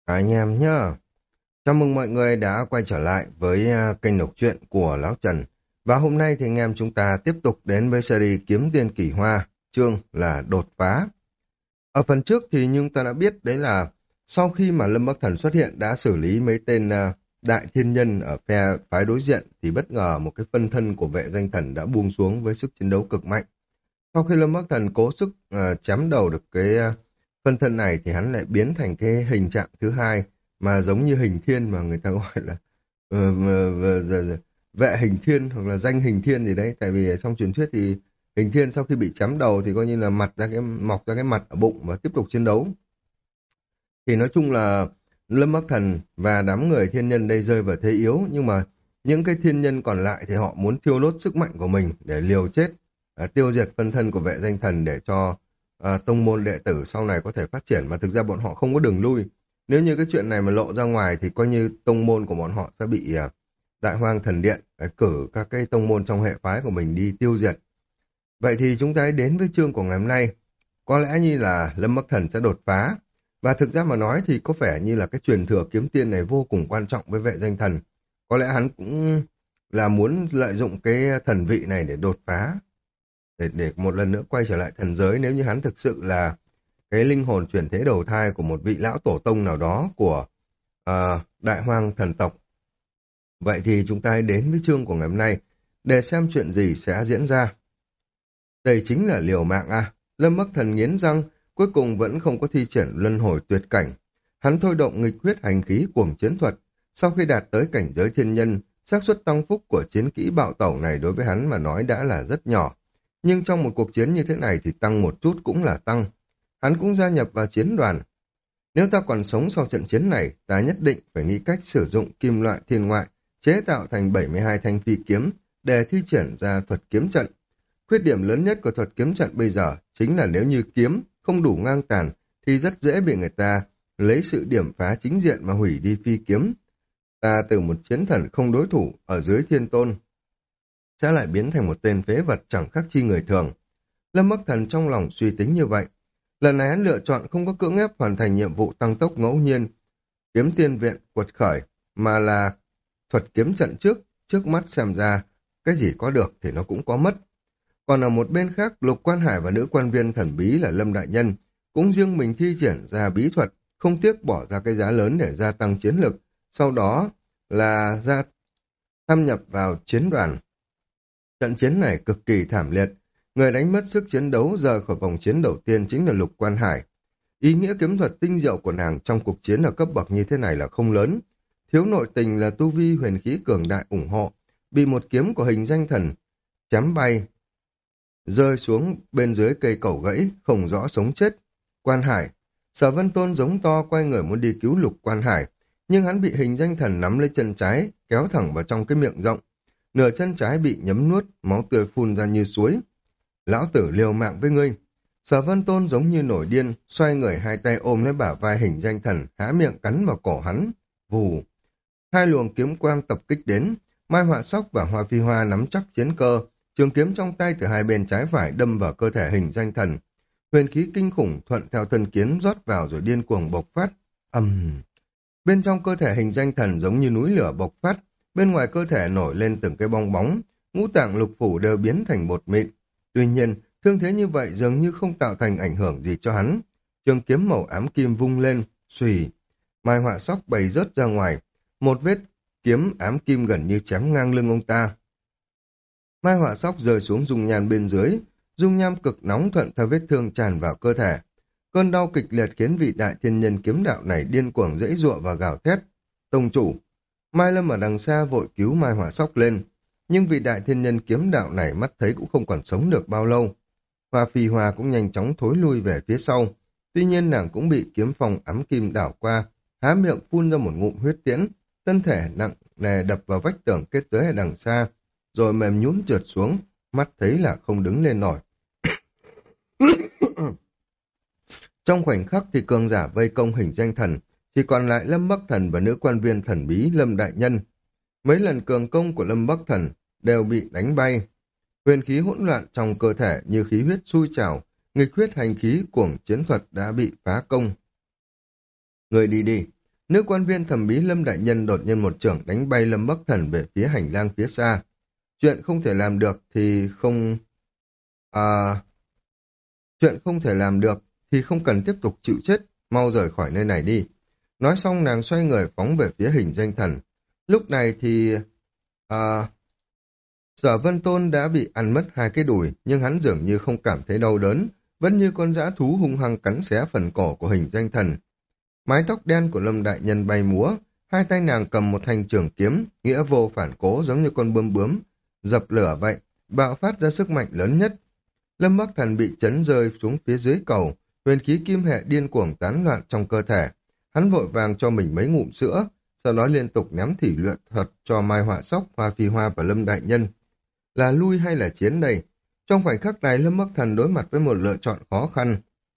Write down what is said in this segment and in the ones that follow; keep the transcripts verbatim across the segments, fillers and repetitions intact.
Anh em nhá. Chào mừng mọi người đã quay trở lại với à, kênh đọc truyện của Lão Trần. Và hôm nay thì anh em chúng ta tiếp tục đến với series Kiếm Tiên Kỳ Hoa, chương là đột phá. Ở phần trước thì chúng ta đã biết đấy là sau khi mà Lâm Bắc Thần xuất hiện đã xử lý mấy tên à, đại thiên nhân ở phe phái đối diện thì bất ngờ một cái phân thân của vệ danh thần đã buông xuống với sức chiến đấu cực mạnh. Sau khi Lâm Bắc Thần cố sức à, chém đầu được cái à, phân thân này thì hắn lại biến thành cái hình trạng thứ hai mà giống như hình thiên mà người ta gọi là ờ, ờ, ờ, ờ, ờ, vệ hình thiên hoặc là danh hình thiên gì đấy. Tại vì trong truyền thuyết thì hình thiên sau khi bị chém đầu thì coi như là mặt ra cái mọc ra cái mặt ở bụng và tiếp tục chiến đấu. Thì nói chung là Lâm Bắc Thần và đám người thiên nhân đây rơi vào thế yếu, nhưng mà những cái thiên nhân còn lại thì họ muốn thiêu đốt sức mạnh của mình để liều chết, à, tiêu diệt phân thân của vệ danh thần để cho à, tông môn đệ tử sau này có thể phát triển, mà thực ra bọn họ không có đường lui. Nếu như cái chuyện này mà lộ ra ngoài thì coi như tông môn của bọn họ sẽ bị à, Đại Hoang Thần Điện à, cử các cái tông môn trong hệ phái của mình đi tiêu diệt. Vậy thì chúng ta hãy đến với chương của ngày hôm nay. Có lẽ như là Lâm Bắc Thần sẽ đột phá. Và thực ra mà nói thì có vẻ như là cái truyền thừa kiếm tiên này vô cùng quan trọng với vệ danh thần. Có lẽ hắn cũng là muốn lợi dụng cái thần vị này để đột phá. Để, để một lần nữa quay trở lại thần giới, nếu như hắn thực sự là cái linh hồn chuyển thế đầu thai của một vị lão tổ tông nào đó của ờ, Đại Hoang thần tộc. Vậy thì chúng ta hãy đến với chương của ngày hôm nay để xem chuyện gì sẽ diễn ra. Đây chính là liều mạng à. Lâm Bắc Thần nghiến răng, cuối cùng vẫn không có thi triển luân hồi tuyệt cảnh. Hắn thôi động nghịch huyết hành khí cuồng chiến thuật. Sau khi đạt tới cảnh giới thiên nhân, xác suất tăng phúc của chiến kỹ bạo tẩu này đối với hắn mà nói đã là rất nhỏ. Nhưng trong một cuộc chiến như thế này thì tăng một chút cũng là tăng. Hắn cũng gia nhập vào chiến đoàn. Nếu ta còn sống sau trận chiến này, ta nhất định phải nghĩ cách sử dụng kim loại thiên ngoại, chế tạo thành bảy mươi hai thanh phi kiếm để thi triển ra thuật kiếm trận. Khuyết điểm lớn nhất của thuật kiếm trận bây giờ chính là nếu như kiếm không đủ ngang tàn thì rất dễ bị người ta lấy sự điểm phá chính diện mà hủy đi phi kiếm. Ta từ một chiến thần không đối thủ ở dưới thiên tôn sẽ lại biến thành một tên phế vật chẳng khác chi người thường. Lâm Bắc Thần trong lòng suy tính như vậy. Lần này hắn lựa chọn không có cưỡng ép hoàn thành nhiệm vụ tăng tốc ngẫu nhiên kiếm tiên viện quật khởi, mà là thuật kiếm trận trước, trước mắt xem ra cái gì có được thì nó cũng có mất. Còn ở một bên khác, Lục Quan Hải và nữ quan viên thần bí là Lâm Đại Nhân cũng riêng mình thi triển ra bí thuật, không tiếc bỏ ra cái giá lớn để gia tăng chiến lực, sau đó là ra thâm nhập vào chiến đoàn. Trận chiến này cực kỳ thảm liệt, người đánh mất sức chiến đấu rời khỏi vòng chiến đầu tiên chính là Lục Quan Hải. Ý nghĩa kiếm thuật tinh diệu của nàng trong cuộc chiến ở cấp bậc như thế này là không lớn. Thiếu nội tình là tu vi huyền khí cường đại ủng hộ, bị một kiếm của hình danh thần chém bay, rơi xuống bên dưới cây cẩu gãy, không rõ sống chết. Quan Hải, Sở Vân Tôn giống to quay người muốn đi cứu Lục Quan Hải, nhưng hắn bị hình danh thần nắm lấy chân trái, kéo thẳng vào trong cái miệng rộng. Nửa chân trái bị nhấm nuốt, máu tươi phun ra như suối. Lão tử liều mạng với ngươi. Sở Vân Tôn giống như nổi điên, xoay người hai tay ôm lấy bả vai hình danh thần, há miệng cắn vào cổ hắn. Vù. Hai luồng kiếm quang tập kích đến, Mai Họa Sóc và Hoa Phi Hoa nắm chắc chiến cơ, trường kiếm trong tay từ hai bên trái phải đâm vào cơ thể hình danh thần. Huyền khí kinh khủng thuận theo thân kiến rót vào rồi điên cuồng bộc phát. Ầm. Uhm. Bên trong cơ thể hình danh thần giống như núi lửa bộc phát, bên ngoài cơ thể nổi lên từng cái bong bóng, ngũ tạng lục phủ đều biến thành bột mịn. Tuy nhiên, thương thế như vậy dường như không tạo thành ảnh hưởng gì cho hắn. Trường kiếm màu ám kim vung lên, xùy. Mai Họa Sóc bày rớt ra ngoài, một vết kiếm ám kim gần như chém ngang lưng ông ta. Mai Họa Sóc rơi xuống dung nhan bên dưới, dung nham cực nóng thuận theo vết thương tràn vào cơ thể. Cơn đau kịch liệt khiến vị đại thiên nhân kiếm đạo này điên cuồng giãy giụa và gào thét. Tông chủ, Mai Lâm ở đằng xa vội cứu Mai Họa Sóc lên, nhưng vị đại thiên nhân kiếm đạo này mắt thấy cũng không còn sống được bao lâu. Hoa Phi Hoa cũng nhanh chóng thối lui về phía sau, tuy nhiên nàng cũng bị kiếm phong ám kim đảo qua, há miệng phun ra một ngụm huyết tiễn, thân thể nặng nề đập vào vách tường kết giới ở đằng xa, rồi mềm nhũn trượt xuống, mắt thấy là không đứng lên nổi. Trong khoảnh khắc thì cường giả vây công hình danh thần, chỉ còn lại Lâm Bắc Thần và nữ quan viên thần bí Lâm Đại Nhân. Mấy lần cường công của Lâm Bắc Thần đều bị đánh bay. Huyền khí hỗn loạn trong cơ thể như khí huyết sôi trào, nghịch huyết hành khí cuồng chiến thuật đã bị phá công. Người đi đi, Nữ quan viên thẩm bí Lâm đại nhân đột nhiên một chưởng đánh bay Lâm Bắc Thần về phía hành lang phía xa. Chuyện không thể làm được thì không... À... Chuyện không thể làm được thì không cần tiếp tục chịu chết, mau rời khỏi nơi này đi. Nói xong nàng xoay người phóng về phía hình danh thần. Lúc này thì... À... Sở Vân Tôn đã bị ăn mất hai cái đùi, nhưng hắn dường như không cảm thấy đau đớn, vẫn như con dã thú hung hăng cắn xé phần cổ của hình danh thần. Mái tóc đen của Lâm đại nhân bay múa, hai tay nàng cầm một thanh trường kiếm, nghĩa vô phản cố giống như con bướm bướm, dập lửa vậy, bạo phát ra sức mạnh lớn nhất. Lâm Bắc Thần bị chấn rơi xuống phía dưới cầu, huyền khí kim hệ điên cuồng tán loạn trong cơ thể. Hắn vội vàng cho mình mấy ngụm sữa, sau đó liên tục ném thủy luyện thuật cho Mai Họa Sóc, Hoa Phi Hoa và Lâm đại nhân. Là lui hay là chiến đây? Trong khoảnh khắc này Lâm Bắc Thần đối mặt với một lựa chọn khó khăn.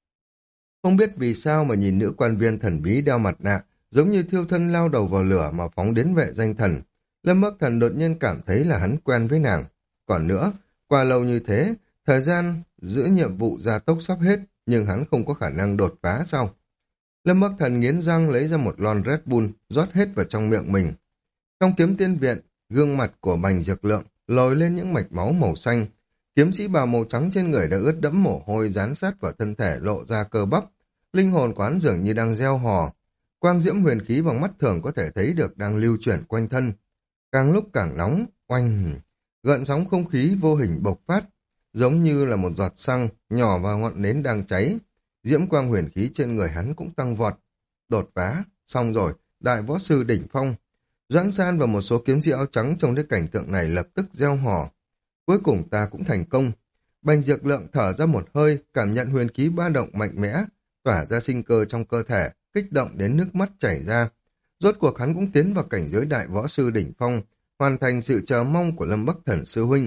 Không biết vì sao mà nhìn nữ quan viên thần bí đeo mặt nạ, giống như thiêu thân lao đầu vào lửa mà phóng đến vệ danh thần. Lâm Bắc Thần đột nhiên cảm thấy là hắn quen với nàng. Còn nữa, qua lâu như thế, thời gian giữa nhiệm vụ gia tốc sắp hết, nhưng hắn không có khả năng đột phá sao? Lâm Bắc Thần nghiến răng lấy ra một lon Red Bull, rót hết vào trong miệng mình. Trong kiếm tiên viện, gương mặt của Bành Dược Lượng lồi lên những mạch máu màu xanh. Kiếm sĩ bào màu trắng trên người đã ướt đẫm mồ hôi dán sát vào thân thể lộ ra cơ bắp. Linh hồn quán dường như đang gieo hò. Quang diễm huyền khí bằng mắt thường có thể thấy được đang lưu chuyển quanh thân. Càng lúc càng nóng, oanh, gợn sóng không khí vô hình bộc phát, giống như là một giọt xăng nhỏ vào ngọn nến đang cháy. Diễm quang huyền khí trên người hắn cũng tăng vọt. Đột phá, xong rồi, đại võ sư đỉnh phong. Doãn San và một số kiếm sĩ áo trắng trong cái cảnh tượng này lập tức gieo hò. Cuối cùng ta cũng thành công. Bành Dược Lượng thở ra một hơi, cảm nhận huyền khí ba động mạnh mẽ, tỏa ra sinh cơ trong cơ thể, kích động đến nước mắt chảy ra. Rốt cuộc hắn cũng tiến vào cảnh giới đại võ sư đỉnh phong, hoàn thành sự chờ mong của Lâm Bắc Thần sư huynh.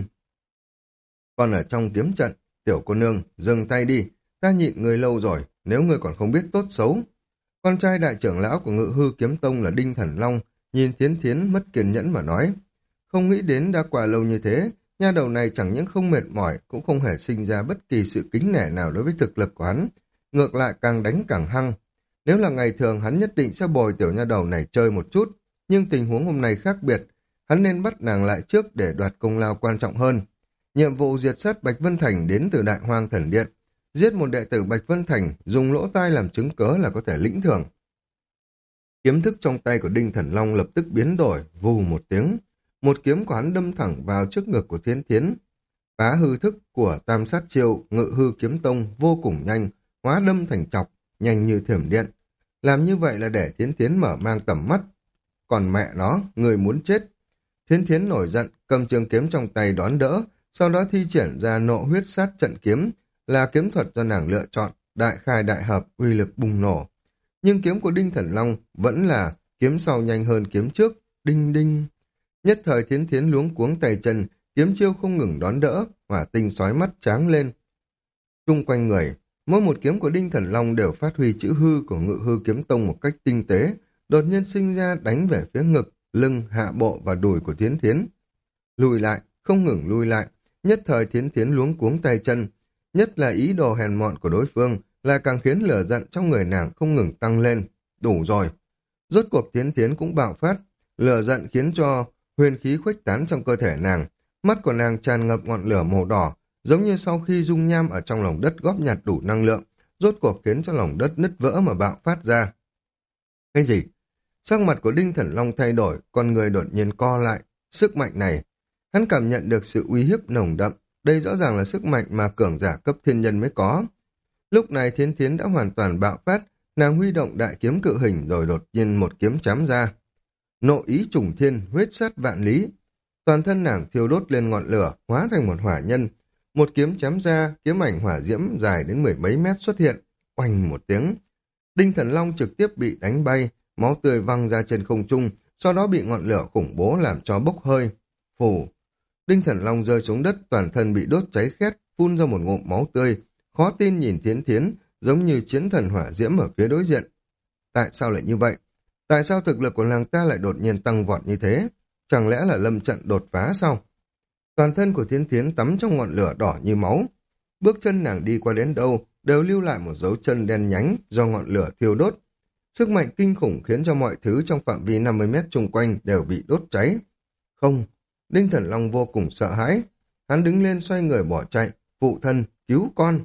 Còn ở trong kiếm trận, tiểu cô nương, dừng tay đi, ta nhịn người lâu rồi, nếu người còn không biết tốt xấu. Con trai đại trưởng lão của Ngự Hư Kiếm Tông là Đinh Thần Long, nhìn Thiến Thiến mất kiên nhẫn mà nói. Không nghĩ đến đã qua lâu như thế, nha đầu này chẳng những không mệt mỏi, cũng không hề sinh ra bất kỳ sự kính nể nào đối với thực lực của hắn, ngược lại càng đánh càng hăng. Nếu là ngày thường hắn nhất định sẽ bồi tiểu nha đầu này chơi một chút, nhưng tình huống hôm nay khác biệt, hắn nên bắt nàng lại trước để đoạt công lao quan trọng hơn. Nhiệm vụ diệt sát Bạch Vân Thành đến từ Đại Hoang Thần Điện, giết một đệ tử Bạch Vân Thành, dùng lỗ tai làm chứng cớ là có thể lĩnh thưởng. Kiếm thức trong tay của Đinh Thần Long lập tức biến đổi, vù một tiếng. Một kiếm của hắn đâm thẳng vào trước ngực của Thiến Thiến. Phá hư thức của Tam Sát Chiêu, Ngự Hư Kiếm Tông vô cùng nhanh, hóa đâm thành chọc, nhanh như thiểm điện. Làm như vậy là để Thiến Thiến mở mang tầm mắt. Còn mẹ nó, người muốn chết. Thiến Thiến nổi giận, cầm trường kiếm trong tay đón đỡ, sau đó thi triển ra nộ huyết sát trận kiếm, là kiếm thuật do nàng lựa chọn, đại khai đại hợp, uy lực bùng nổ. Nhưng kiếm của Đinh Thần Long vẫn là kiếm sau nhanh hơn kiếm trước, đinh đinh. Nhất thời Thiến Thiến luống cuống tay chân, kiếm chiêu không ngừng đón đỡ, hỏa tinh sói mắt tráng lên. Trung quanh người, mỗi một kiếm của Đinh Thần Long đều phát huy chữ hư của Ngự Hư Kiếm Tông một cách tinh tế, đột nhiên sinh ra đánh về phía ngực, lưng, hạ bộ và đùi của Thiến Thiến. Lùi lại, không ngừng lùi lại, nhất thời Thiến Thiến luống cuống tay chân, nhất là ý đồ hèn mọn của đối phương, lại càng khiến lửa giận trong người nàng không ngừng tăng lên. Đủ rồi. Rốt cuộc Thiến Thiến cũng bạo phát, lửa giận khiến cho huyền khí khuếch tán trong cơ thể nàng, mắt của nàng tràn ngập ngọn lửa màu đỏ, giống như sau khi dung nham ở trong lòng đất góp nhặt đủ năng lượng, rốt cuộc khiến cho lòng đất nứt vỡ mà bạo phát ra. Cái gì? Sắc mặt của Đinh Thần Long thay đổi, con người đột nhiên co lại. Sức mạnh này, hắn cảm nhận được sự uy hiếp nồng đậm, đây rõ ràng là sức mạnh mà cường giả cấp thiên nhân mới có. Lúc này Thiến Thiến đã hoàn toàn bạo phát, nàng huy động đại kiếm cự hình rồi đột nhiên một kiếm chém ra. Nộ ý trùng thiên, huyết sát vạn lý. Toàn thân nàng thiêu đốt lên ngọn lửa, hóa thành một hỏa nhân. Một kiếm chém ra, kiếm ảnh hỏa diễm dài đến mười mấy mét xuất hiện. Oanh một tiếng. Đinh Thần Long trực tiếp bị đánh bay, máu tươi văng ra trên không trung, sau đó bị ngọn lửa khủng bố làm cho bốc hơi. Phù. Đinh Thần Long rơi xuống đất, toàn thân bị đốt cháy khét, phun ra một ngụm máu tươi. Khó tin nhìn Thiến Thiến, giống như chiến thần hỏa diễm ở phía đối diện. Tại sao lại như vậy? Tại sao thực lực của nàng ta lại đột nhiên tăng vọt như thế? Chẳng lẽ là lâm trận đột phá sao? Toàn thân của Thiến Thiến tắm trong ngọn lửa đỏ như máu. Bước chân nàng đi qua đến đâu, đều lưu lại một dấu chân đen nhánh do ngọn lửa thiêu đốt. Sức mạnh kinh khủng khiến cho mọi thứ trong phạm vi năm mươi mét chung quanh đều bị đốt cháy. Không, Đinh Thần Long vô cùng sợ hãi. Hắn đứng lên xoay người bỏ chạy. Phụ thân, cứu con.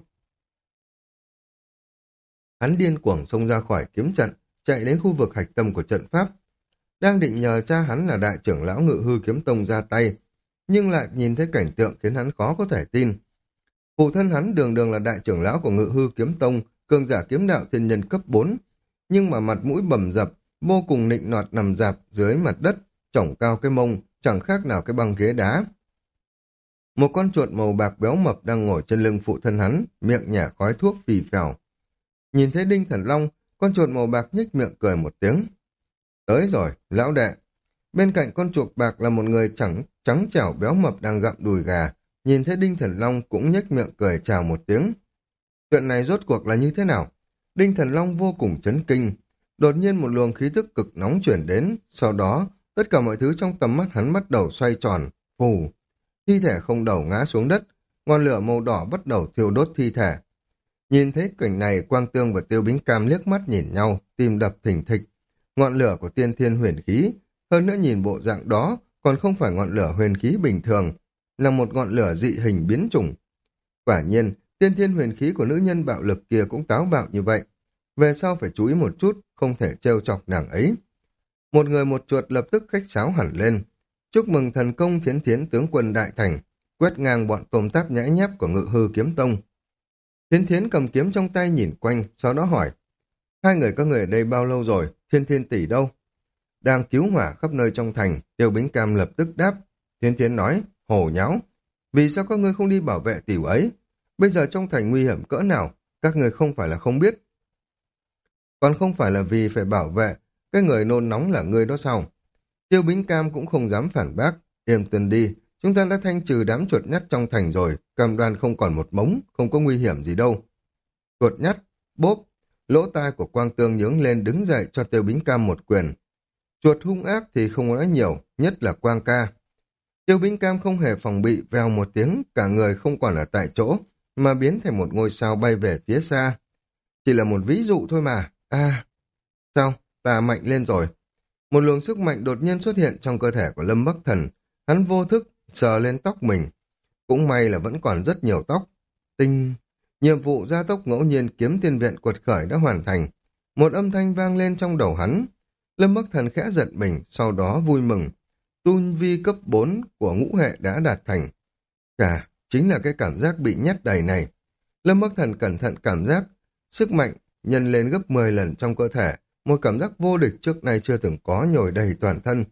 Hắn điên cuồng xông ra khỏi kiếm trận, chạy đến khu vực hạch tâm của trận pháp. Đang định nhờ cha hắn là đại trưởng lão Ngự Hư Kiếm Tông ra tay, nhưng lại nhìn thấy cảnh tượng khiến hắn khó có thể tin. Phụ thân hắn đường đường là đại trưởng lão của Ngự Hư Kiếm Tông, cường giả kiếm đạo thiên nhân cấp bốn, nhưng mà mặt mũi bầm dập, vô cùng nịnh nọt nằm dạp dưới mặt đất, chổng cao cái mông, chẳng khác nào cái băng ghế đá. Một con chuột màu bạc béo mập đang ngồi trên lưng phụ thân hắn, miệng nhả khói thuốc phì phèo. Nhìn thấy Đinh Thần Long, con chuột màu bạc nhếch miệng cười một tiếng. Tới rồi, lão đệ. Bên cạnh con chuột bạc là một người trắng, trắng trẻo béo mập đang gặm đùi gà. Nhìn thấy Đinh Thần Long cũng nhếch miệng cười chào một tiếng. Chuyện này rốt cuộc là như thế nào? Đinh Thần Long vô cùng chấn kinh. Đột nhiên một luồng khí tức cực nóng chuyển đến. Sau đó, tất cả mọi thứ trong tầm mắt hắn bắt đầu xoay tròn, phù. Thi thể không đầu ngã xuống đất. Ngọn lửa màu đỏ bắt đầu thiêu đốt thi thể. Nhìn thấy cảnh này, Quang Tương và Tiêu Bính Cam liếc mắt nhìn nhau, tim đập thình thịch. Ngọn lửa của tiên thiên huyền khí, hơn nữa nhìn bộ dạng đó, còn không phải ngọn lửa huyền khí bình thường, là một ngọn lửa dị hình biến chủng. Quả nhiên, tiên thiên huyền khí của nữ nhân bạo lực kia cũng táo bạo như vậy. Về sau phải chú ý một chút, không thể trêu chọc nàng ấy. Một người một chuột lập tức khách sáo hẳn lên. Chúc mừng thần công Thiến Thiến tướng quân đại thành, quét ngang bọn tôm táp nhãi nhép của Ngự Hư Kiếm Tông. Thiến Thiến cầm kiếm trong tay nhìn quanh, sau đó hỏi, hai người các người ở đây bao lâu rồi, Thiên Thiên tỷ đâu? Đang cứu hỏa khắp nơi trong thành, Tiêu Bính Cam lập tức đáp. Thiến Thiến nói, hồ nháo, vì sao các ngươi không đi bảo vệ tiểu ấy? Bây giờ trong thành nguy hiểm cỡ nào, các người không phải là không biết. Còn không phải là vì phải bảo vệ, cái người nôn nóng là ngươi đó sao? Tiêu Bính Cam cũng không dám phản bác, yên tâm đi, chúng ta đã thanh trừ đám chuột nhắt trong thành rồi, cam đoan không còn một mống, không có nguy hiểm gì đâu. Chuột nhắt, bốp, lỗ tai của Quang Tương nhướng lên đứng dậy cho Tiêu Bính Cam một quyền. Chuột hung ác thì không nói nhiều, nhất là Quang ca. Tiêu Bính Cam không hề phòng bị, vèo một tiếng, cả người không còn ở tại chỗ, mà biến thành một ngôi sao bay về phía xa. Chỉ là một ví dụ thôi mà. À, sao? Ta mạnh lên rồi. Một luồng sức mạnh đột nhiên xuất hiện trong cơ thể của Lâm Bắc Thần. Hắn vô thức, sờ lên tóc mình. Cũng may là vẫn còn rất nhiều tóc. Tinh... Nhiệm vụ gia tốc ngẫu nhiên kiếm tiên viện quật khởi đã hoàn thành. Một âm thanh vang lên trong đầu hắn. Lâm Bắc Thần khẽ giật mình, sau đó vui mừng. Tu vi cấp bốn của ngũ hệ đã đạt thành. Cả, chính là cái cảm giác bị nhét đầy này. Lâm Bắc Thần cẩn thận cảm giác, sức mạnh nhân lên gấp mười lần trong cơ thể, một cảm giác vô địch trước nay chưa từng có nhồi đầy toàn thân.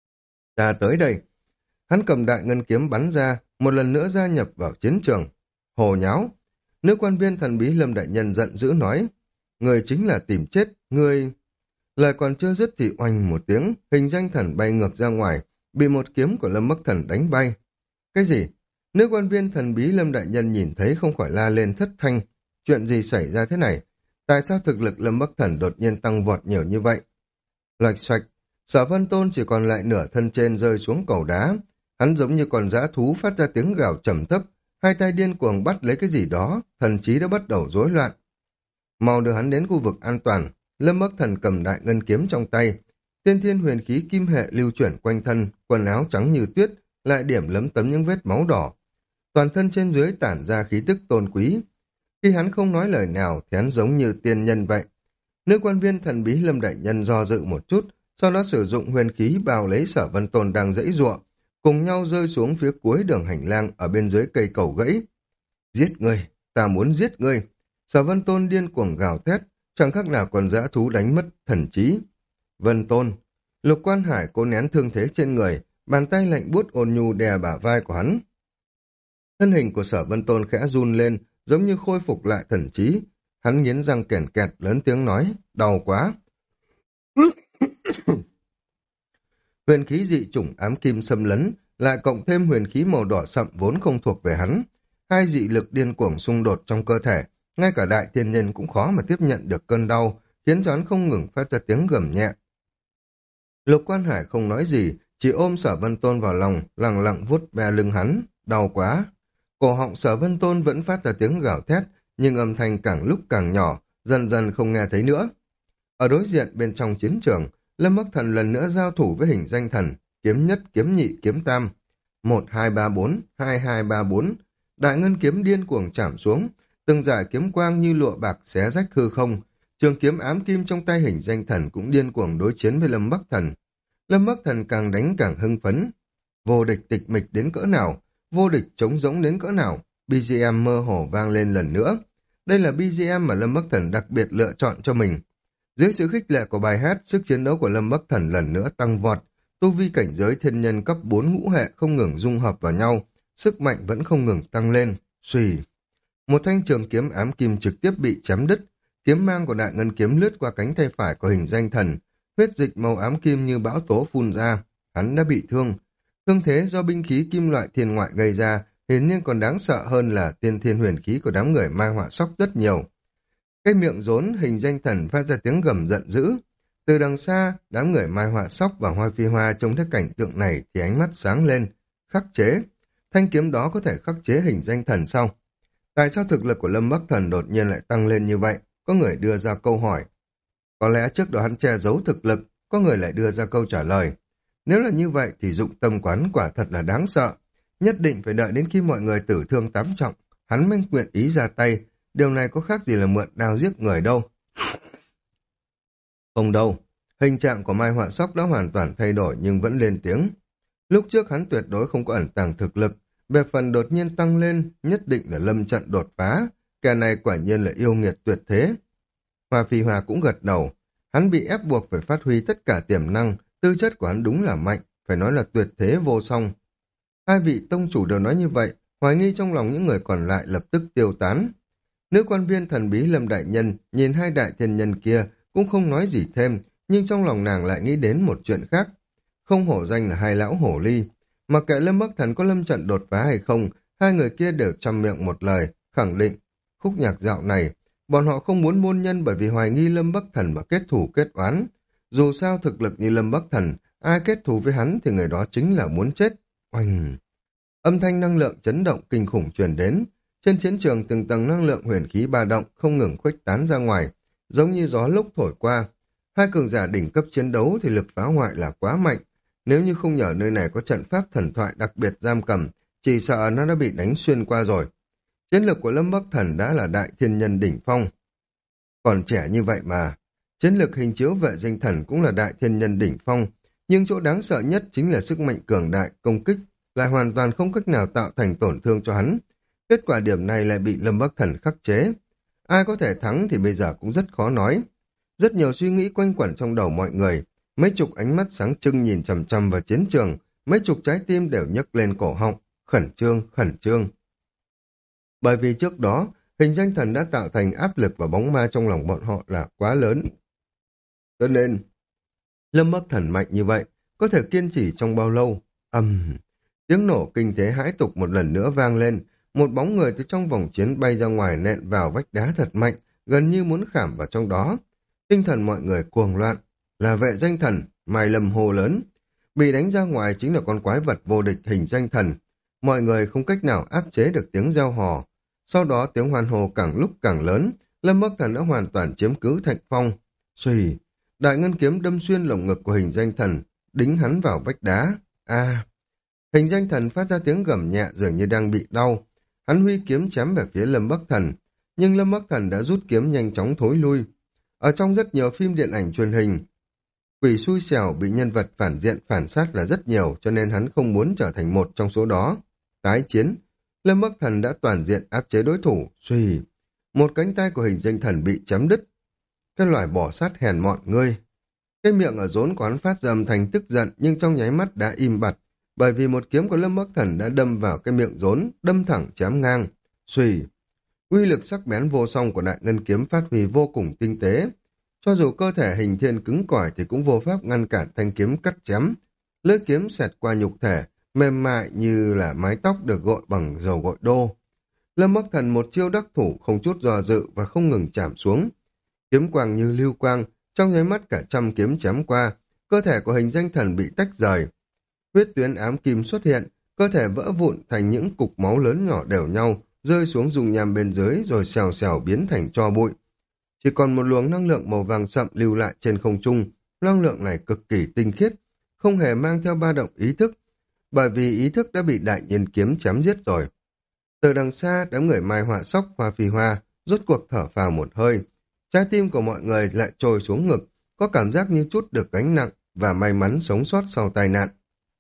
Ta tới đây. Hắn cầm đại ngân kiếm bắn ra, một lần nữa gia nhập vào chiến trường. Hồ nháo. Nữ quan viên thần bí Lâm Đại Nhân giận dữ nói, người chính là tìm chết, người... Lời còn chưa dứt thì oanh một tiếng, hình danh thần bay ngược ra ngoài, bị một kiếm của Lâm Bắc Thần đánh bay. Cái gì? Nữ quan viên thần bí Lâm Đại Nhân nhìn thấy không khỏi la lên thất thanh. Chuyện gì xảy ra thế này? Tại sao thực lực Lâm Bắc Thần đột nhiên tăng vọt nhiều như vậy? Lạch xoạch, Sở Vân Tôn chỉ còn lại nửa thân trên rơi xuống cầu đá. Hắn giống như con dã thú phát ra tiếng gào trầm thấp, hai tay điên cuồng bắt lấy cái gì đó, thần trí đã bắt đầu rối loạn. Mau đưa hắn đến khu vực an toàn. Lâm Bắc Thần cầm đại ngân kiếm trong tay, tiên thiên huyền khí kim hệ lưu chuyển quanh thân, quần áo trắng như tuyết, lại điểm lấm tấm những vết máu đỏ. Toàn thân trên dưới tản ra khí tức tôn quý. Khi hắn không nói lời nào thì hắn giống như tiên nhân vậy. Nữ quan viên thần bí Lâm Đại Nhân do dự một chút, sau đó sử dụng huyền khí bào lấy Sở Vân Tôn đang giãy giụa, cùng nhau rơi xuống phía cuối đường hành lang ở bên dưới cây cầu gãy. Giết ngươi, ta muốn giết ngươi. Sở Vân Tôn điên cuồng gào thét, chẳng khác nào còn dã thú đánh mất thần trí. Vân Tôn, Lục Quan Hải cố nén thương thế trên người, bàn tay lạnh buốt ôn nhu đè bả vai của hắn. Thân hình của Sở Vân Tôn khẽ run lên, giống như khôi phục lại thần trí. Hắn nghiến răng kèn kẹt, lớn tiếng nói, đau quá. Huyền khí dị chủng ám kim xâm lấn, lại cộng thêm huyền khí màu đỏ sậm vốn không thuộc về hắn. Hai dị lực điên cuồng xung đột trong cơ thể, ngay cả đại thiên nhân cũng khó mà tiếp nhận được cơn đau, khiến cho hắn không ngừng phát ra tiếng gầm nhẹ. Lục Quan Hải không nói gì, chỉ ôm Sở Vân Tôn vào lòng, lặng lặng vuốt ve lưng hắn, đau quá. Cổ họng Sở Vân Tôn vẫn phát ra tiếng gào thét, nhưng âm thanh càng lúc càng nhỏ, dần dần không nghe thấy nữa. Ở đối diện bên trong chiến trường, Lâm Bắc Thần lần nữa giao thủ với hình danh thần, kiếm nhất, kiếm nhị, kiếm tam. Một, hai, ba, bốn, hai, hai, ba, bốn. Đại ngân kiếm điên cuồng chạm xuống, từng dải kiếm quang như lụa bạc xé rách hư không. Trường kiếm ám kim trong tay hình danh thần cũng điên cuồng đối chiến với Lâm Bắc Thần. Lâm Bắc Thần càng đánh càng hưng phấn. Vô địch tịch mịch đến cỡ nào, vô địch trống rỗng đến cỡ nào, bê giê em mơ hồ vang lên lần nữa. Đây là bê giê em mà Lâm Bắc Thần đặc biệt lựa chọn cho mình. Dưới sự khích lệ của bài hát, sức chiến đấu của Lâm Bắc Thần lần nữa tăng vọt, tu vi cảnh giới thiên nhân cấp bốn ngũ hệ không ngừng dung hợp vào nhau, sức mạnh vẫn không ngừng tăng lên. Xùy, một thanh trường kiếm ám kim trực tiếp bị chém đứt, kiếm mang của đại ngân kiếm lướt qua cánh tay phải của hình danh thần, huyết dịch màu ám kim như bão tố phun ra, hắn đã bị thương. Thương thế do binh khí kim loại thiên ngoại gây ra, hiển nhiên còn đáng sợ hơn là tiên thiên huyền khí của đám người mai họa sóc rất nhiều. Cái miệng rốn hình danh thần phát ra tiếng gầm giận dữ. Từ đằng xa, đám người mai họa sóc và hoa phi hoa trông thấy cảnh tượng này thì ánh mắt sáng lên. Khắc chế. Thanh kiếm đó có thể khắc chế hình danh thần sao? Tại sao thực lực của Lâm Bắc Thần đột nhiên lại tăng lên như vậy? Có người đưa ra câu hỏi. Có lẽ trước đó hắn che giấu thực lực, có người lại đưa ra câu trả lời. Nếu là như vậy thì dụng tâm quán quả thật là đáng sợ. Nhất định phải đợi đến khi mọi người tử thương tám trọng, hắn mới nguyện ý ra tay. Điều này có khác gì là mượn đao giết người đâu. Không đâu, hình trạng của Mai Họa Sóc đã hoàn toàn thay đổi nhưng vẫn lên tiếng. Lúc trước hắn tuyệt đối không có ẩn tàng thực lực, về phần đột nhiên tăng lên, nhất định là lâm trận đột phá, kẻ này quả nhiên là yêu nghiệt tuyệt thế. Hoa Phi Hoa cũng gật đầu, hắn bị ép buộc phải phát huy tất cả tiềm năng, tư chất của hắn đúng là mạnh, phải nói là tuyệt thế vô song. Hai vị tông chủ đều nói như vậy, hoài nghi trong lòng những người còn lại lập tức tiêu tán. Nữ quan viên thần bí Lâm Đại Nhân nhìn hai đại thiên nhân kia cũng không nói gì thêm, nhưng trong lòng nàng lại nghĩ đến một chuyện khác. Không hổ danh là hai lão hổ ly. Mặc kệ Lâm Bắc Thần có lâm trận đột phá hay không, hai người kia đều trăm miệng một lời, khẳng định. Khúc nhạc dạo này, bọn họ không muốn môn nhân bởi vì hoài nghi Lâm Bắc Thần mà kết thù kết oán. Dù sao thực lực như Lâm Bắc Thần, ai kết thù với hắn thì người đó chính là muốn chết. Oanh! Âm thanh năng lượng chấn động kinh khủng truyền đến. Trên chiến trường từng tầng năng lượng huyền khí ba động không ngừng khuếch tán ra ngoài, giống như gió lốc thổi qua. Hai cường giả đỉnh cấp chiến đấu thì lực phá hoại là quá mạnh. Nếu như không nhờ nơi này có trận pháp thần thoại đặc biệt giam cầm, chỉ sợ nó đã bị đánh xuyên qua rồi. Chiến lực của Lâm Bắc Thần đã là đại thiên nhân đỉnh phong. Còn trẻ như vậy mà, chiến lực hình chiếu vệ danh thần cũng là đại thiên nhân đỉnh phong, nhưng chỗ đáng sợ nhất chính là sức mạnh cường đại, công kích, lại hoàn toàn không cách nào tạo thành tổn thương cho hắn. Kết quả điểm này lại bị Lâm Bắc Thần khắc chế. Ai có thể thắng thì bây giờ cũng rất khó nói. Rất nhiều suy nghĩ quanh quẩn trong đầu mọi người, mấy chục ánh mắt sáng trưng nhìn chằm chằm vào chiến trường, mấy chục trái tim đều nhấc lên cổ họng, khẩn trương, khẩn trương. Bởi vì trước đó, hình danh thần đã tạo thành áp lực và bóng ma trong lòng bọn họ là quá lớn. Cho nên, Lâm Bắc Thần mạnh như vậy, có thể kiên trì trong bao lâu? Ầm, um, tiếng nổ kinh thế hãi tục một lần nữa vang lên, một bóng người từ trong vòng chiến bay ra ngoài nện vào vách đá thật mạnh, gần như muốn khảm vào trong đó. Tinh thần mọi người cuồng loạn, là vệ danh thần, Mai Lâm hô lớn. Bị đánh ra ngoài chính là con quái vật vô địch hình danh thần. Mọi người không cách nào áp chế được tiếng reo hò. Sau đó tiếng hoan hô càng lúc càng lớn, Lâm Bắc Thần đã hoàn toàn chiếm cứ thạnh phong. Xùy, đại ngân kiếm đâm xuyên lồng ngực của hình danh thần, đính hắn vào vách đá. A, hình danh thần phát ra tiếng gầm nhẹ dường như đang bị đau. Hắn huy kiếm chém về phía Lâm Bắc Thần, nhưng Lâm Bắc Thần đã rút kiếm nhanh chóng thối lui. Ở trong rất nhiều phim điện ảnh truyền hình, quỷ xui xẻo bị nhân vật phản diện phản sát là rất nhiều, cho nên hắn không muốn trở thành một trong số đó. Tái chiến, Lâm Bắc Thần đã toàn diện áp chế đối thủ, suy. Một cánh tay của hình danh thần bị chém đứt. Cái loài bỏ sát hèn mọn ngươi. Cái miệng ở rốn quán phát ra âm thanh tức giận nhưng trong nháy mắt đã im bặt, bởi vì một kiếm của Lâm Bắc Thần đã đâm vào cái miệng rốn, đâm thẳng chém ngang. Suy. Uy lực sắc bén vô song của đại ngân kiếm phát huy vô cùng tinh tế. Cho dù cơ thể hình thiên cứng cỏi thì cũng vô pháp ngăn cản thanh kiếm cắt chém. Lưỡi kiếm xẹt qua nhục thể, mềm mại như là mái tóc được gội bằng dầu gội đô. Lâm Bắc Thần một chiêu đắc thủ không chút do dự và không ngừng chạm xuống. Kiếm quang như lưu quang, trong nháy mắt cả trăm kiếm chém qua, cơ thể của hình danh thần bị tách rời. Huyết tuyến ám kim xuất hiện, cơ thể vỡ vụn thành những cục máu lớn nhỏ đều nhau, rơi xuống dung nham bên dưới rồi xèo xèo biến thành tro bụi. chỉ còn một luồng năng lượng màu vàng sậm lưu lại trên không trung. Năng lượng này cực kỳ tinh khiết, không hề mang theo ba động ý thức, bởi vì ý thức đã bị đại nhiên kiếm chém giết rồi. Từ đằng xa, đám người Mai Họa Sóc, Hoa Phi Hoa rốt cuộc thở phào một hơi. Trái tim của mọi người lại trồi xuống ngực, có cảm giác như chút được gánh nặng và may mắn sống sót sau tai nạn.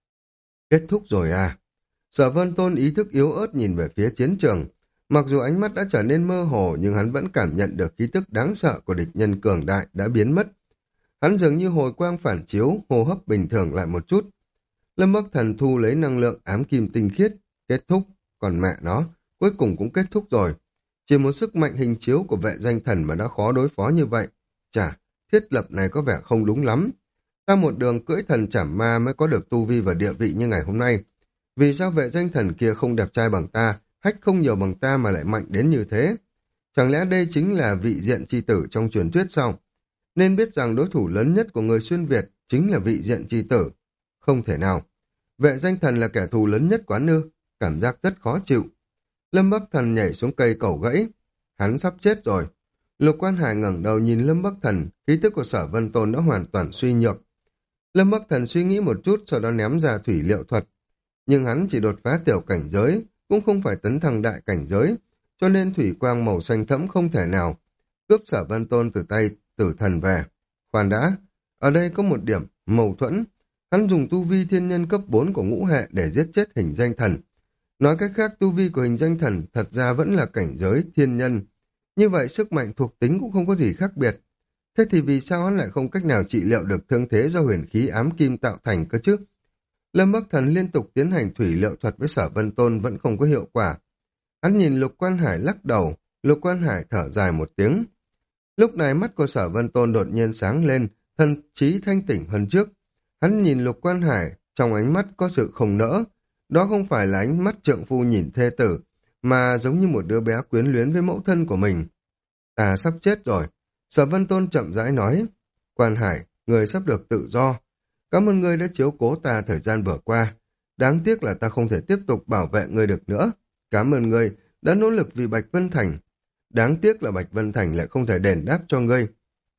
Kết thúc rồi à? Sở Vân Tôn ý thức yếu ớt nhìn về phía chiến trường. Mặc dù ánh mắt đã trở nên mơ hồ nhưng hắn vẫn cảm nhận được khí tức đáng sợ của địch nhân cường đại đã biến mất. Hắn dường như hồi quang phản chiếu, hô hấp bình thường lại một chút. Lâm Bắc Thần thu lấy năng lượng ám kim tinh khiết, kết thúc, còn mẹ nó, cuối cùng cũng kết thúc rồi. Chỉ một sức mạnh hình chiếu của vệ danh thần mà đã khó đối phó như vậy. Chà, thiết lập này có vẻ không đúng lắm. Ta một đường cưỡi thần chảm ma mới có được tu vi và địa vị như ngày hôm nay. Vì sao vệ danh thần kia không đẹp trai bằng ta, hách không nhiều bằng ta mà lại mạnh đến như thế? Chẳng lẽ đây chính là vị diện chi tử trong truyền thuyết sao? Nên biết rằng đối thủ lớn nhất của người xuyên Việt chính là vị diện chi tử. Không thể nào. Vệ danh thần là kẻ thù lớn nhất quán ư, cảm giác rất khó chịu. Lâm Bắc Thần nhảy xuống cây cẩu gãy. Hắn sắp chết rồi. Lục Quan Hải ngẩng đầu nhìn Lâm Bắc Thần, khí tức của Sở Vân Tôn đã hoàn toàn suy nhược. Lâm Bắc Thần suy nghĩ một chút sau đó ném ra thủy liệu thuật. Nhưng hắn chỉ đột phá tiểu cảnh giới, cũng không phải tấn thăng đại cảnh giới, cho nên thủy quang màu xanh thẫm không thể nào cướp Sở Vân Tôn từ tay tử thần về. Khoan đã, ở đây có một điểm mâu thuẫn. Hắn dùng tu vi thiên nhân cấp bốn của ngũ hệ để giết chết hình danh thần. Nói cách khác, tu vi của hình danh thần thật ra vẫn là cảnh giới thiên nhân. Như vậy sức mạnh thuộc tính cũng không có gì khác biệt. Thế thì vì sao hắn lại không cách nào trị liệu được thương thế do huyền khí ám kim tạo thành cơ chứ? Lâm Bắc Thần liên tục tiến hành thủy liệu thuật với Sở Vân Tôn vẫn không có hiệu quả. Hắn nhìn Lục Quan Hải lắc đầu, Lục Quan Hải thở dài một tiếng. Lúc này mắt của Sở Vân Tôn đột nhiên sáng lên, thần trí thanh tỉnh hơn trước. Hắn nhìn Lục Quan Hải, trong ánh mắt có sự không nỡ. Đó không phải là ánh mắt trượng phu nhìn thê tử, mà giống như một đứa bé quyến luyến với mẫu thân của mình. Ta sắp chết rồi. Sở Vân Tôn chậm rãi nói. Quan Hải, người sắp được tự do. Cảm ơn ngươi đã chiếu cố ta thời gian vừa qua. Đáng tiếc là ta không thể tiếp tục bảo vệ ngươi được nữa. Cảm ơn ngươi đã nỗ lực vì Bạch Vân Thành. Đáng tiếc là Bạch Vân Thành lại không thể đền đáp cho ngươi.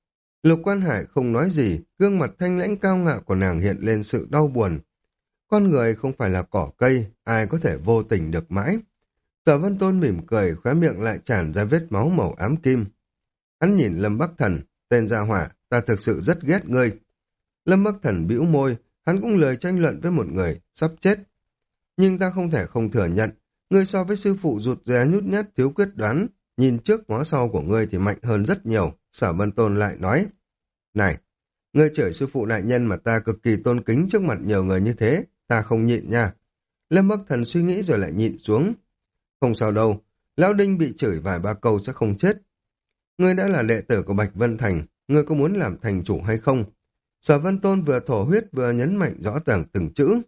Lục Quan Hải không nói gì, gương mặt thanh lãnh cao ngạo của nàng hiện lên sự đau buồn. Con người không phải là cỏ cây, ai có thể vô tình được mãi. Sở Vân Tôn mỉm cười, khóe miệng lại tràn ra vết máu màu ám kim. Hắn nhìn Lâm Bắc Thần, tên gia hỏa, ta thực sự rất ghét ngươi. Lâm Bắc Thần bĩu môi, hắn cũng lời tranh luận với một người, sắp chết. Nhưng ta không thể không thừa nhận, ngươi so với sư phụ rụt rè nhút nhát thiếu quyết đoán, nhìn trước ngó sau của ngươi thì mạnh hơn rất nhiều. Sở Vân Tôn lại nói, này, ngươi chửi sư phụ đại nhân mà ta cực kỳ tôn kính trước mặt nhiều người như thế, ta không nhịn nha. Lâm Bắc Thần suy nghĩ rồi lại nhịn xuống. Không sao đâu, Lão Đinh bị chửi vài ba câu sẽ không chết. Ngươi đã là đệ tử của Bạch Vân Thành, ngươi có muốn làm thành chủ hay không? Sở Vân Tôn vừa thổ huyết vừa nhấn mạnh rõ ràng từng chữ.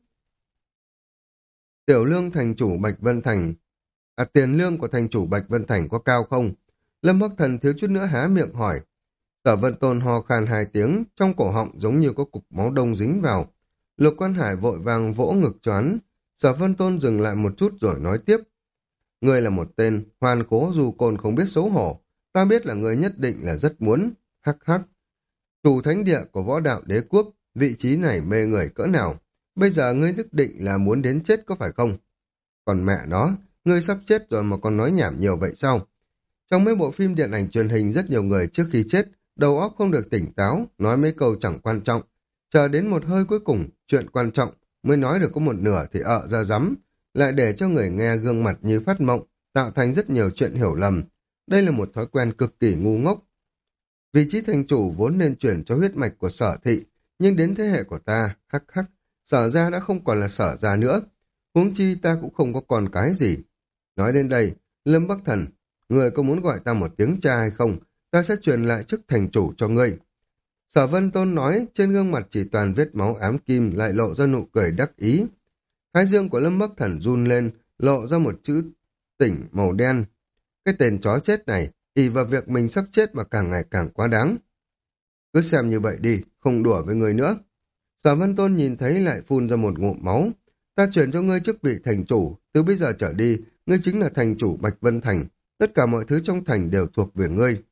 Tiểu lương thành chủ Bạch Vân Thành, à tiền lương của thành chủ Bạch Vân Thành có cao không? Lâm Bắc Thần thiếu chút nữa há miệng hỏi. Sở Vân Tôn ho khan hai tiếng, trong cổ họng giống như có cục máu đông dính vào. Lục Quan Hải vội vàng vỗ ngực choán. Sở Vân Tôn dừng lại một chút rồi nói tiếp. Ngươi là một tên hoàn cố dù cồn không biết xấu hổ. Ta biết là ngươi nhất định là rất muốn. Hắc hắc. Chủ thánh địa của võ đạo đế quốc, vị trí này mê người cỡ nào. Bây giờ ngươi nhất định là muốn đến chết có phải không? Còn mẹ nó, ngươi sắp chết rồi mà còn nói nhảm nhiều vậy sao? Trong mấy bộ phim điện ảnh truyền hình rất nhiều người trước khi chết, đầu óc không được tỉnh táo, nói mấy câu chẳng quan trọng. Chờ đến một hơi cuối cùng, chuyện quan trọng, mới nói được có một nửa thì ợ ra rắm, lại để cho người nghe gương mặt như phát mộng, tạo thành rất nhiều chuyện hiểu lầm. Đây là một thói quen cực kỳ ngu ngốc. Vị trí thành chủ vốn nên chuyển cho huyết mạch của Sở thị, nhưng đến thế hệ của ta, hắc hắc, Sở gia đã không còn là Sở gia nữa. Huống chi ta cũng không có con cái gì. Nói đến đây, Lâm Bắc Thần, người có muốn gọi ta một tiếng cha hay không, ta sẽ truyền lại chức thành chủ cho ngươi. Sở Vân Tôn nói, trên gương mặt chỉ toàn vết máu ám kim lại lộ ra nụ cười đắc ý. Thái dương của Lâm Bắc Thần run lên, lộ ra một chữ tỉnh màu đen. Cái tên chó chết này, ỷ vào việc mình sắp chết mà càng ngày càng quá đáng. Cứ xem như vậy đi, không đùa với người nữa. Sở Vân Tôn nhìn thấy lại phun ra một ngụm máu. Ta chuyển cho ngươi chức vị thành chủ, từ bây giờ trở đi, ngươi chính là thành chủ Bạch Vân Thành. Tất cả mọi thứ trong thành đều thuộc về ngươi.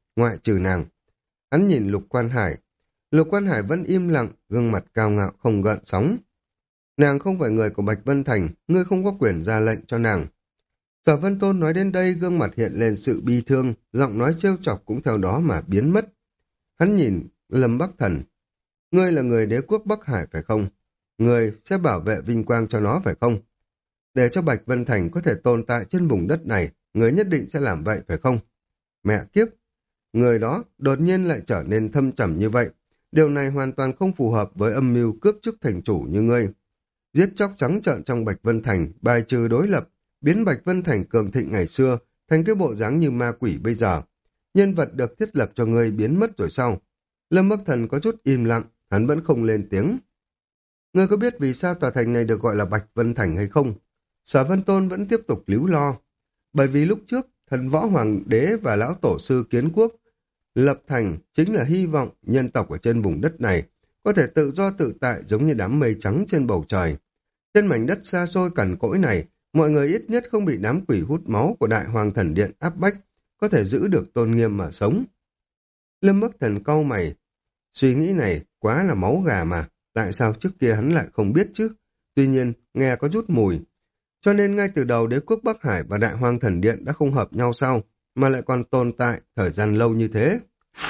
ngoại trừ nàng. Hắn nhìn Lục Quan Hải. Lục Quan Hải vẫn im lặng, gương mặt cao ngạo không gợn sóng. Nàng không phải người của Bạch Vân Thành, ngươi không có quyền ra lệnh cho nàng. Sở Vân Tôn nói đến đây, gương mặt hiện lên sự bi thương, giọng nói trêu chọc cũng theo đó mà biến mất. Hắn nhìn Lâm Bắc Thần. Ngươi là người đế quốc Bắc Hải phải không? Ngươi sẽ bảo vệ vinh quang cho nó phải không? Để cho Bạch Vân Thành có thể tồn tại trên vùng đất này, ngươi nhất định sẽ làm vậy phải không? Mẹ kiếp! Người đó đột nhiên lại trở nên thâm trầm như vậy. Điều này hoàn toàn không phù hợp với âm mưu cướp chức thành chủ như ngươi. Giết chóc trắng trợn trong Bạch Vân Thành, bài trừ đối lập, biến Bạch Vân Thành cường thịnh ngày xưa thành cái bộ dáng như ma quỷ bây giờ. Nhân vật được thiết lập cho ngươi biến mất rồi sau. Lâm Bắc Thần có chút im lặng, hắn vẫn không lên tiếng. Ngươi có biết vì sao tòa thành này được gọi là Bạch Vân Thành hay không? Sở Vân Tôn vẫn tiếp tục líu lo. Bởi vì lúc trước, thần võ hoàng đế và lão tổ sư kiến quốc lập thành chính là hy vọng nhân tộc ở trên vùng đất này có thể tự do tự tại giống như đám mây trắng trên bầu trời. Trên mảnh đất xa xôi cằn cỗi này, mọi người ít nhất không bị đám quỷ hút máu của Đại Hoàng Thần Điện áp bách, có thể giữ được tôn nghiêm mà sống. Lâm Bắc Thần cau mày, suy nghĩ này quá là máu gà mà, tại sao trước kia hắn lại không biết chứ? Tuy nhiên, nghe có chút mùi. Cho nên ngay từ đầu đế quốc Bắc Hải và Đại Hoàng Thần Điện đã không hợp nhau sao, mà lại còn tồn tại thời gian lâu như thế.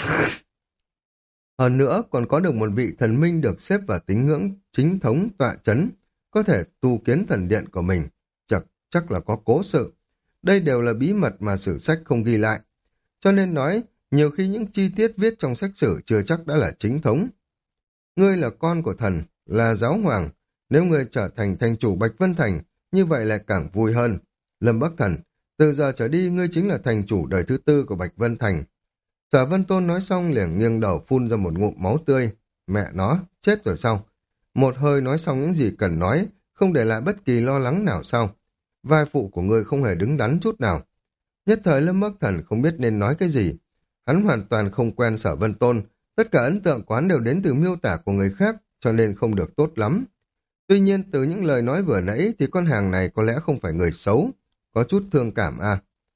Hơn nữa, còn có được một vị thần minh được xếp vào tín ngưỡng chính thống tọa chấn, có thể tu kiến thần điện của mình. Chắc, chắc là có cố sự. Đây đều là bí mật mà sử sách không ghi lại. Cho nên nói, nhiều khi những chi tiết viết trong sách sử chưa chắc đã là chính thống. Ngươi là con của thần, là giáo hoàng. Nếu ngươi trở thành thành chủ Bạch Vân Thành, như vậy lại càng vui hơn. Lâm Bắc Thần, từ giờ trở đi ngươi chính là thành chủ đời thứ tư của Bạch Vân Thành. Sở Vân Tôn nói xong liền nghiêng đầu phun ra một ngụm máu tươi. Mẹ nó, chết rồi sao? Một hơi nói xong những gì cần nói, không để lại bất kỳ lo lắng nào sao? Vai phụ của ngươi không hề đứng đắn chút nào. Nhất thời Lâm Bắc Thần không biết nên nói cái gì. Hắn hoàn toàn không quen Sở Vân Tôn, tất cả ấn tượng của hắn đều đến từ miêu tả của người khác, cho nên không được tốt lắm. Tuy nhiên từ những lời nói vừa nãy thì con hàng này có lẽ không phải người xấu, có chút thương cảm à.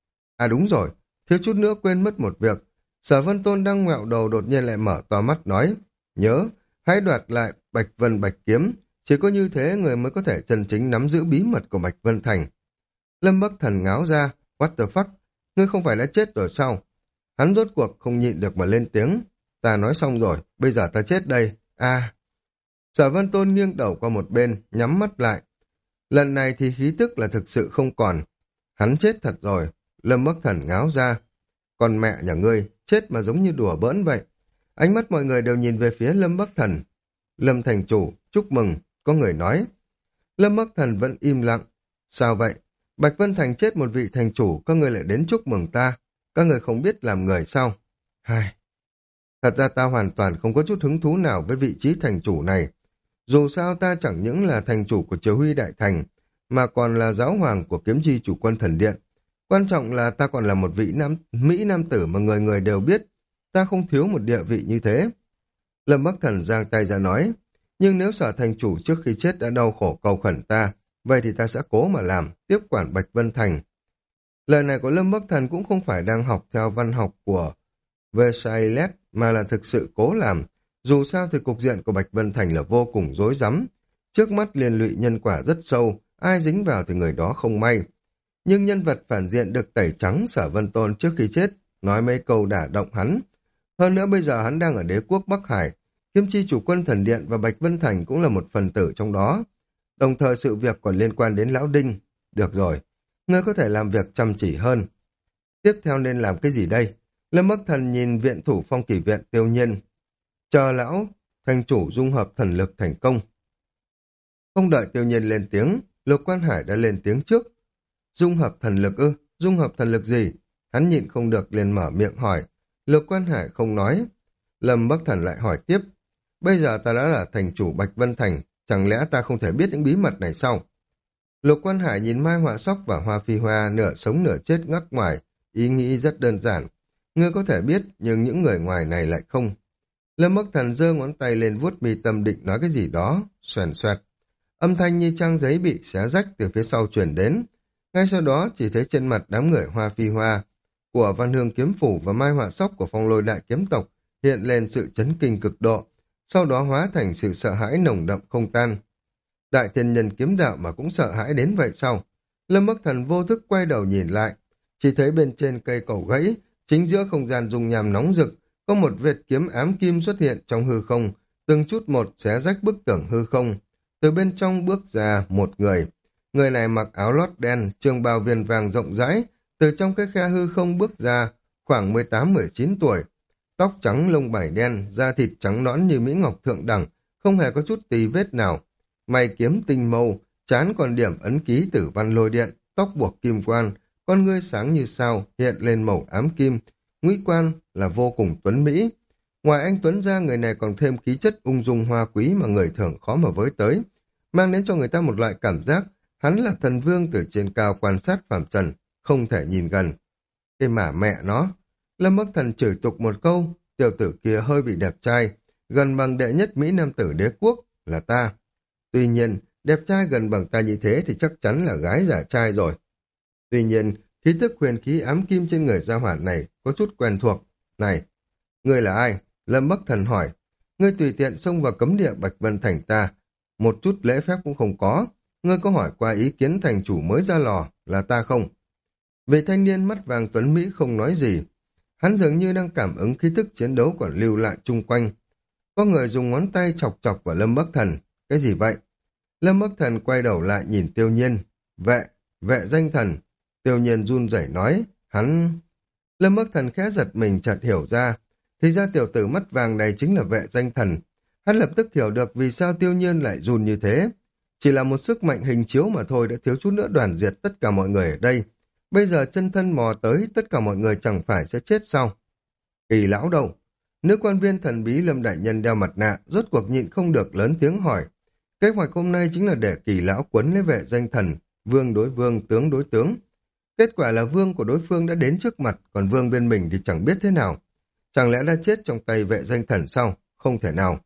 À đúng rồi, thiếu chút nữa quên mất một việc. Sở Vân Tôn đang ngoẹo đầu đột nhiên lại mở to mắt nói, nhớ, hãy đoạt lại Bạch Vân Bạch Kiếm, chỉ có như thế người mới có thể chân chính nắm giữ bí mật của Bạch Vân Thành. Lâm Bắc Thần ngáo ra, what the fuck, ngươi không phải đã chết rồi sao? Hắn rốt cuộc không nhịn được mà lên tiếng, ta nói xong rồi, bây giờ ta chết đây, à. Sở Vân Tôn nghiêng đầu qua một bên, nhắm mắt lại. Lần này thì khí tức là thực sự không còn. Hắn chết thật rồi, Lâm Bắc Thần ngáo ra. Còn mẹ nhà ngươi, chết mà giống như đùa bỡn vậy. Ánh mắt mọi người đều nhìn về phía Lâm Bắc Thần. Lâm thành chủ, chúc mừng, có người nói. Lâm Bắc Thần vẫn im lặng. Sao vậy? Bạch Vân Thành chết một vị thành chủ, các người lại đến chúc mừng ta. Các người không biết làm người sao? Hai. Thật ra ta hoàn toàn không có chút hứng thú nào với vị trí thành chủ này. Dù sao ta chẳng những là thành chủ của Triều Huy Đại Thành, mà còn là giáo hoàng của Kiếm Chi Chủ Quân Thần Điện. Quan trọng là ta còn là một vị nam, Mỹ nam tử mà người người đều biết. Ta không thiếu một địa vị như thế. Lâm Bắc Thần giang tay ra nói, nhưng nếu Sở thành chủ trước khi chết đã đau khổ cầu khẩn ta, vậy thì ta sẽ cố mà làm, tiếp quản Bạch Vân Thành. Lời này của Lâm Bắc Thần cũng không phải đang học theo văn học của Versailles, mà là thực sự cố làm. Dù sao thì cục diện của Bạch Vân Thành là vô cùng rối rắm. Trước mắt liên lụy nhân quả rất sâu, ai dính vào thì người đó không may. Nhưng nhân vật phản diện được tẩy trắng Sở Vân Tôn trước khi chết, nói mấy câu đả động hắn. Hơn nữa bây giờ hắn đang ở đế quốc Bắc Hải, Kiếm Chi Chủ Quân Thần Điện và Bạch Vân Thành cũng là một phần tử trong đó. Đồng thời sự việc còn liên quan đến Lão Đinh. Được rồi, ngươi có thể làm việc chăm chỉ hơn. Tiếp theo nên làm cái gì đây? Lâm Bắc Thần nhìn viện thủ Phong Kỷ Viện Tiêu Nhiên. Chờ lão thành chủ dung hợp thần lực thành công. Không đợi Tiêu Nhiên lên tiếng, Lục Quan Hải đã lên tiếng trước. Dung hợp thần lực ư? Dung hợp thần lực gì? Hắn nhịn không được liền mở miệng hỏi. Lục Quan Hải không nói. Lâm Bắc Thần lại hỏi tiếp. Bây giờ ta đã là thành chủ Bạch Vân Thành, chẳng lẽ ta không thể biết những bí mật này sao? Lục Quan Hải nhìn Mai Họa Sóc và Hoa Phi Hoa nửa sống nửa chết ngắc ngoài, ý nghĩ rất đơn giản. Ngươi có thể biết, nhưng những người ngoài này lại không. Lâm Bắc Thần giơ ngón tay lên vuốt mi tâm định nói cái gì đó, xoèn xoẹt. Âm thanh như trang giấy bị xé rách từ phía sau truyền đến. Ngay sau đó chỉ thấy trên mặt đám người Hoa Phi Hoa của Văn Hương kiếm phủ và Mai Họa Sóc của Phong Lôi đại kiếm tộc hiện lên sự chấn kinh cực độ, sau đó hóa thành sự sợ hãi nồng đậm không tan. Đại thiên nhân kiếm đạo mà cũng sợ hãi đến vậy sao? Lâm Bắc Thần vô thức quay đầu nhìn lại, chỉ thấy bên trên cây cổ gãy, chính giữa không gian dung nham nóng rực, có một vệt kiếm ám kim xuất hiện trong hư không, từng chút một xé rách bức tường hư không. Từ bên trong bước ra một người. Người này mặc áo lót đen, trường bào viền vàng rộng rãi, từ trong cái khe hư không bước ra, khoảng mười tám mười chín tuổi. Tóc trắng lông bảy đen, da thịt trắng nõn như mỹ ngọc thượng đẳng, không hề có chút tì vết nào. Mày kiếm tinh mâu, trán còn điểm ấn ký tử văn lôi điện, tóc buộc kim quan, con ngươi sáng như sao, hiện lên màu ám kim, ngũ quan là vô cùng tuấn mỹ. Ngoài anh tuấn ra, người này còn thêm khí chất ung dung hoa quý mà người thường khó mà với tới, mang đến cho người ta một loại cảm giác hắn là thần vương từ trên cao quan sát phàm trần, không thể nhìn gần. Cái mả mẹ nó, Lâm Bắc Thần chửi tục một câu, tiểu tử kia hơi bị đẹp trai, gần bằng đệ nhất Mỹ Nam tử đế quốc là ta. Tuy nhiên, đẹp trai gần bằng ta như thế thì chắc chắn là gái giả trai rồi. Tuy nhiên, khí tức huyền khí ám kim trên người gia hỏa này có chút quen thuộc. Này, ngươi là ai? Lâm Bắc Thần hỏi. Ngươi tùy tiện xông vào cấm địa Bạch Vân Thành ta, một chút lễ phép cũng không có. Ngươi có hỏi qua ý kiến thành chủ mới ra lò là ta không? Vị thanh niên mắt vàng tuấn Mỹ không nói gì. Hắn dường như đang cảm ứng khí thức chiến đấu còn lưu lại chung quanh. Có người dùng ngón tay chọc chọc vào Lâm Bắc Thần. Cái gì vậy? Lâm Bắc Thần quay đầu lại nhìn Tiêu Nhiên. Vệ, vệ danh thần. Tiêu Nhiên run rẩy nói, hắn... Lâm Bắc Thần khẽ giật mình chợt hiểu ra. Thì ra tiểu tử mắt vàng này chính là vệ danh thần. Hắn lập tức hiểu được vì sao Tiêu Nhiên lại run như thế. Chỉ là một sức mạnh hình chiếu mà thôi đã thiếu chút nữa đoàn diệt tất cả mọi người ở đây. Bây giờ chân thân mò tới, tất cả mọi người chẳng phải sẽ chết sao? Kỳ lão đâu? Nữ quan viên thần bí Lâm đại nhân đeo mặt nạ, rốt cuộc nhịn không được lớn tiếng hỏi. Kế hoạch hôm nay chính là để Kỳ lão quấn lấy vệ danh thần, vương đối vương, tướng đối tướng. Kết quả là vương của đối phương đã đến trước mặt, còn vương bên mình thì chẳng biết thế nào. Chẳng lẽ đã chết trong tay vệ danh thần sao? Không thể nào.